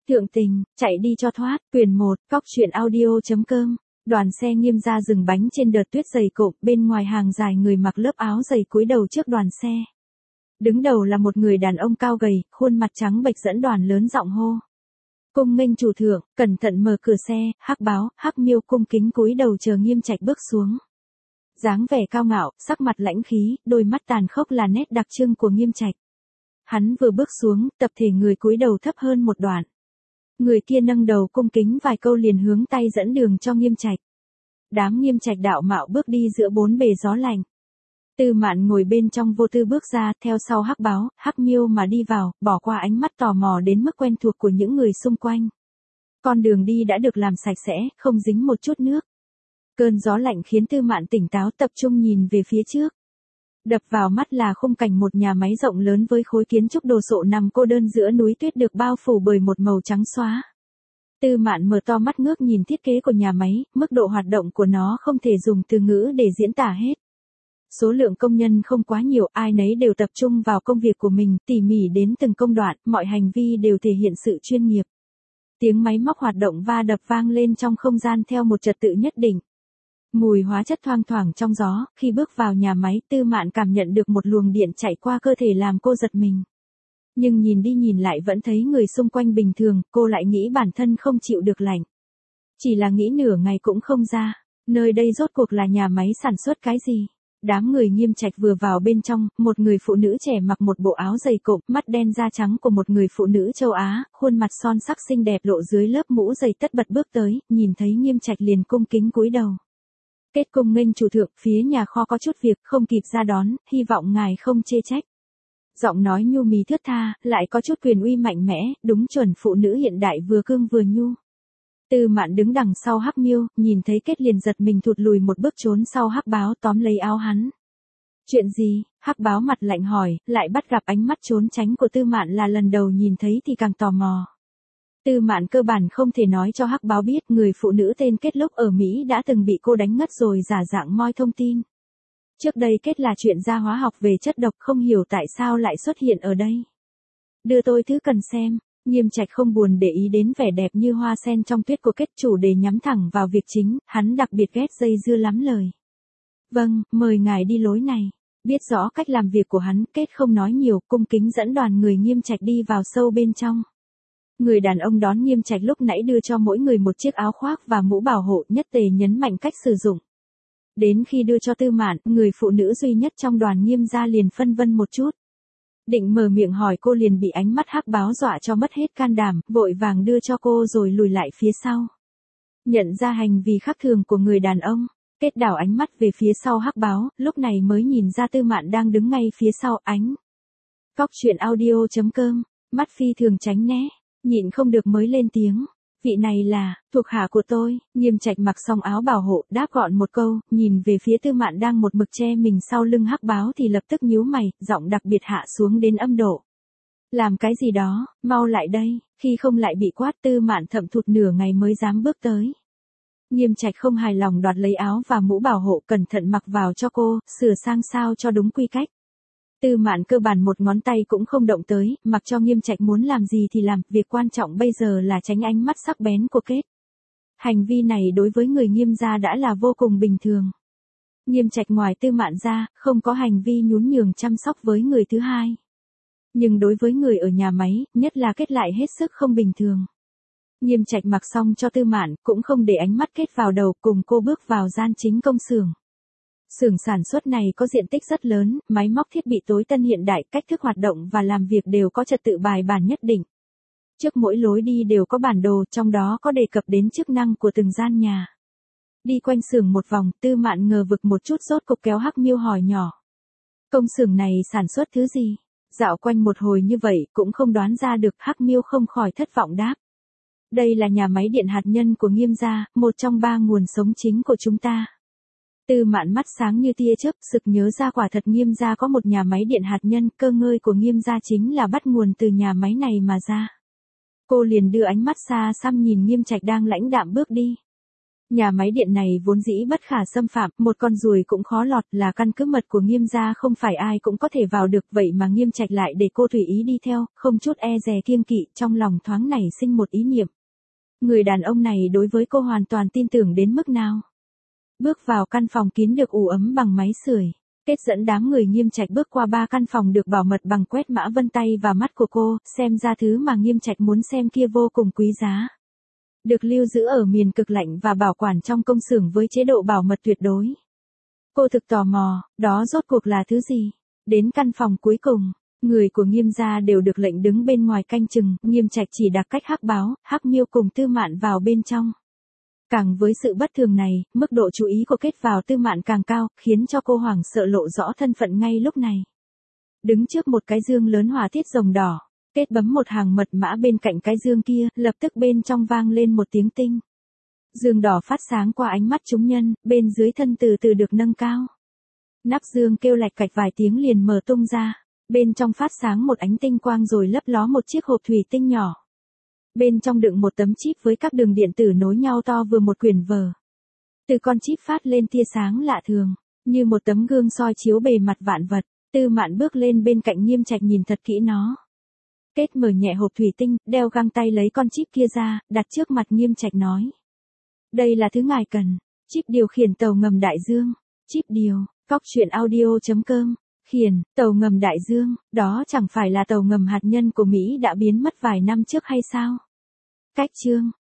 Thượng tình, chạy đi cho thoát, quyển 1, cóc truyện audio.com. Đoàn xe Nghiêm gia dừng bánh trên đợt tuyết dày cộm, bên ngoài hàng dài người mặc lớp áo dày cúi đầu trước đoàn xe. Đứng đầu là một người đàn ông cao gầy, khuôn mặt trắng bệch dẫn đoàn lớn giọng hô. Cung nghênh chủ thượng, cẩn thận mở cửa xe, Hắc Báo, Hắc Miêu cung kính cúi đầu chờ Nghiêm Trạch bước xuống. Dáng vẻ cao ngạo, sắc mặt lãnh khí, đôi mắt tàn khốc là nét đặc trưng của Nghiêm Trạch. Hắn vừa bước xuống, tập thể người cúi đầu thấp hơn một đoạn. Người kia nâng đầu cung kính vài câu liền hướng tay dẫn đường cho Nghiêm Trạch. Đám Nghiêm Trạch đạo mạo bước đi giữa bốn bề gió lạnh. Tư Mạn ngồi bên trong vô tư bước ra, theo sau Hắc Báo, Hắc Miêu mà đi vào, bỏ qua ánh mắt tò mò đến mức quen thuộc của những người xung quanh. Con đường đi đã được làm sạch sẽ, không dính một chút nước. Cơn gió lạnh khiến Tư Mạn tỉnh táo tập trung nhìn về phía trước. Đập vào mắt là khung cảnh một nhà máy rộng lớn với khối kiến trúc đồ sộ nằm cô đơn giữa núi tuyết được bao phủ bởi một màu trắng xóa. Tư Mạn mở to mắt ngước nhìn thiết kế của nhà máy, mức độ hoạt động của nó không thể dùng từ ngữ để diễn tả hết. Số lượng công nhân không quá nhiều, ai nấy đều tập trung vào công việc của mình, tỉ mỉ đến từng công đoạn, mọi hành vi đều thể hiện sự chuyên nghiệp. Tiếng máy móc hoạt động va đập vang lên trong không gian theo một trật tự nhất định. Mùi hóa chất thoang thoảng trong gió, khi bước vào nhà máy, Tư Mạn cảm nhận được một luồng điện chạy qua cơ thể làm cô giật mình. Nhưng nhìn đi nhìn lại vẫn thấy người xung quanh bình thường, cô lại nghĩ bản thân không chịu được lạnh. Chỉ là nghĩ nửa ngày cũng không ra, nơi đây rốt cuộc là nhà máy sản xuất cái gì. Đám người Nghiêm Trạch vừa vào bên trong, một người phụ nữ trẻ mặc một bộ áo dày cộm, mắt đen da trắng của một người phụ nữ châu Á, khuôn mặt son sắc xinh đẹp lộ dưới lớp mũ dày tất bật bước tới, nhìn thấy Nghiêm Trạch liền cung kính cúi đầu. Kết cung nghênh chủ thượng, phía nhà kho có chút việc không kịp ra đón, hy vọng ngài không chê trách. Giọng nói nhu mì thướt tha, lại có chút quyền uy mạnh mẽ, đúng chuẩn phụ nữ hiện đại vừa cương vừa nhu. Tư Mạn đứng đằng sau Hắc Miêu, nhìn thấy Kết liền giật mình thụt lùi một bước trốn sau Hắc Báo tóm lấy áo hắn. Chuyện gì? Hắc Báo mặt lạnh hỏi, lại bắt gặp ánh mắt trốn tránh của Tư Mạn là lần đầu nhìn thấy thì càng tò mò. Tư Mạn cơ bản không thể nói cho Hắc Báo biết người phụ nữ tên Kết lúc ở Mỹ đã từng bị cô đánh ngất rồi giả dạng moi thông tin. Trước đây Kết là chuyên gia hóa học về chất độc, không hiểu tại sao lại xuất hiện ở đây. Đưa tôi thứ cần xem. Nghiêm Trạch không buồn để ý đến vẻ đẹp như hoa sen trong tuyết của Kết, chủ đề nhắm thẳng vào việc chính, hắn đặc biệt ghét dây dưa lắm lời. Vâng, mời ngài đi lối này. Biết rõ cách làm việc của hắn, Kết không nói nhiều, cung kính dẫn đoàn người Nghiêm Trạch đi vào sâu bên trong. Người đàn ông đón Nghiêm Trạch lúc nãy đưa cho mỗi người một chiếc áo khoác và mũ bảo hộ, nhất tề nhấn mạnh cách sử dụng. Đến khi đưa cho Tư Mạn, người phụ nữ duy nhất trong đoàn Nghiêm gia liền phân vân một chút. Định mở miệng hỏi cô liền bị ánh mắt Hắc Báo dọa cho mất hết can đảm, vội vàng đưa cho cô rồi lùi lại phía sau. Nhận ra hành vi khác thường của người đàn ông, Kết đảo ánh mắt về phía sau Hắc Báo, lúc này mới nhìn ra Tư Mạn đang đứng ngay phía sau ánh. Cóc truyện audio.com, mắt phi thường tránh né, nhịn không được mới lên tiếng. Vị này là, thuộc hạ của tôi. Nghiêm Trạch mặc xong áo bảo hộ, đáp gọn một câu, nhìn về phía Tư Mạn đang một mực che mình sau lưng Hắc Báo thì lập tức nhíu mày, giọng đặc biệt hạ xuống đến âm độ. Làm cái gì đó, mau lại đây, khi không lại bị quát. Tư Mạn thậm thụt nửa ngày mới dám bước tới. Nghiêm Trạch không hài lòng đoạt lấy áo và mũ bảo hộ cẩn thận mặc vào cho cô, sửa sang sao cho đúng quy cách. Tư Mạn cơ bản một ngón tay cũng không động tới, mặc cho Nghiêm Trạch muốn làm gì thì làm, việc quan trọng bây giờ là tránh ánh mắt sắc bén của Kết. Hành vi này đối với người Nghiêm gia đã là vô cùng bình thường. Nghiêm Trạch ngoài Tư Mạn ra, không có hành vi nhún nhường chăm sóc với người thứ hai. Nhưng đối với người ở nhà máy, nhất là Kết lại hết sức không bình thường. Nghiêm Trạch mặc xong cho Tư Mạn, cũng không để ánh mắt Kết vào đầu, cùng cô bước vào gian chính công xưởng. Xưởng sản xuất này có diện tích rất lớn, máy móc thiết bị tối tân hiện đại, cách thức hoạt động và làm việc đều có trật tự bài bản nhất định. Trước mỗi lối đi đều có bản đồ, trong đó có đề cập đến chức năng của từng gian nhà. Đi quanh xưởng một vòng, Tư Mạn ngờ vực một chút rốt cục kéo Hắc Miêu hỏi nhỏ. Công xưởng này sản xuất thứ gì? Dạo quanh một hồi như vậy cũng không đoán ra được. Hắc Miêu không khỏi thất vọng đáp. Đây là nhà máy điện hạt nhân của Nghiêm gia, một trong 3 nguồn sống chính của chúng ta. Tư Mạn mắt sáng như tia chớp, sực nhớ ra quả thật Nghiêm gia có một nhà máy điện hạt nhân, cơ ngơi của Nghiêm gia chính là bắt nguồn từ nhà máy này mà ra. Cô liền đưa ánh mắt xa xăm nhìn Nghiêm Trạch đang lãnh đạm bước đi. Nhà máy điện này vốn dĩ bất khả xâm phạm, một con ruồi cũng khó lọt, là căn cứ mật của Nghiêm gia, không phải ai cũng có thể vào được, vậy mà Nghiêm Trạch lại để cô tùy ý đi theo, không chút e dè kiêng kỵ, trong lòng thoáng nảy sinh một ý niệm. Người đàn ông này đối với cô hoàn toàn tin tưởng đến mức nào? Bước vào căn phòng kín được ủ ấm bằng máy sưởi, Kết dẫn đám người Nghiêm Trạch bước qua 3 căn phòng được bảo mật bằng quét mã vân tay và mắt của cô, xem ra thứ mà Nghiêm Trạch muốn xem kia vô cùng quý giá. Được lưu giữ ở miền cực lạnh và bảo quản trong công xưởng với chế độ bảo mật tuyệt đối. Cô thực tò mò, đó rốt cuộc là thứ gì? Đến căn phòng cuối cùng, người của Nghiêm gia đều được lệnh đứng bên ngoài canh chừng, Nghiêm Trạch chỉ đặt cách Hắc Báo, Hắc Miêu cùng Tư Mạn vào bên trong. Càng với sự bất thường này, mức độ chú ý của Kết vào Tư Mạn càng cao, khiến cho cô hoảng sợ lộ rõ thân phận ngay lúc này. Đứng trước một cái dương lớn họa tiết rồng đỏ, Kết bấm một hàng mật mã bên cạnh cái dương kia, lập tức bên trong vang lên một tiếng tinh. Dương đỏ phát sáng qua ánh mắt chúng nhân, bên dưới thân từ từ được nâng cao. Nắp dương kêu lạch cạch vài tiếng liền mở tung ra, bên trong phát sáng một ánh tinh quang rồi lấp ló một chiếc hộp thủy tinh nhỏ. Bên trong đựng một tấm chip với các đường điện tử nối nhau to vừa một quyển vở. Từ con chip phát lên tia sáng lạ thường, như một tấm gương soi chiếu bề mặt vạn vật. Tư Mạn bước lên bên cạnh Nghiêm Trạch nhìn thật kỹ nó. Kết mở nhẹ hộp thủy tinh, đeo găng tay lấy con chip kia ra, đặt trước mặt Nghiêm Trạch nói. Đây là thứ ngài cần, chip điều khiển tàu ngầm đại dương. Chip điều, coctruyện.audio.com. Khiển, tàu ngầm đại dương, đó chẳng phải là tàu ngầm hạt nhân của Mỹ đã biến mất vài năm trước hay sao? Cách chương